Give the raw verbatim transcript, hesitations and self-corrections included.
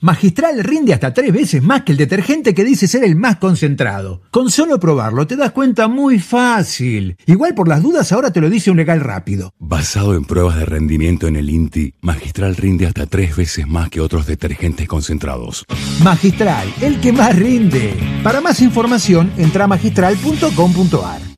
Magistral rinde hasta tres veces más que el detergente que dice ser el más concentrado. Con solo probarlo te das cuenta muy fácil. Igual por las dudas ahora te lo dice un legal rápido. Basado en pruebas de rendimiento en el INTI, Magistral rinde hasta tres veces más que otros detergentes concentrados. Magistral, el que más rinde. Para más información, entra a magistral punto com punto ar.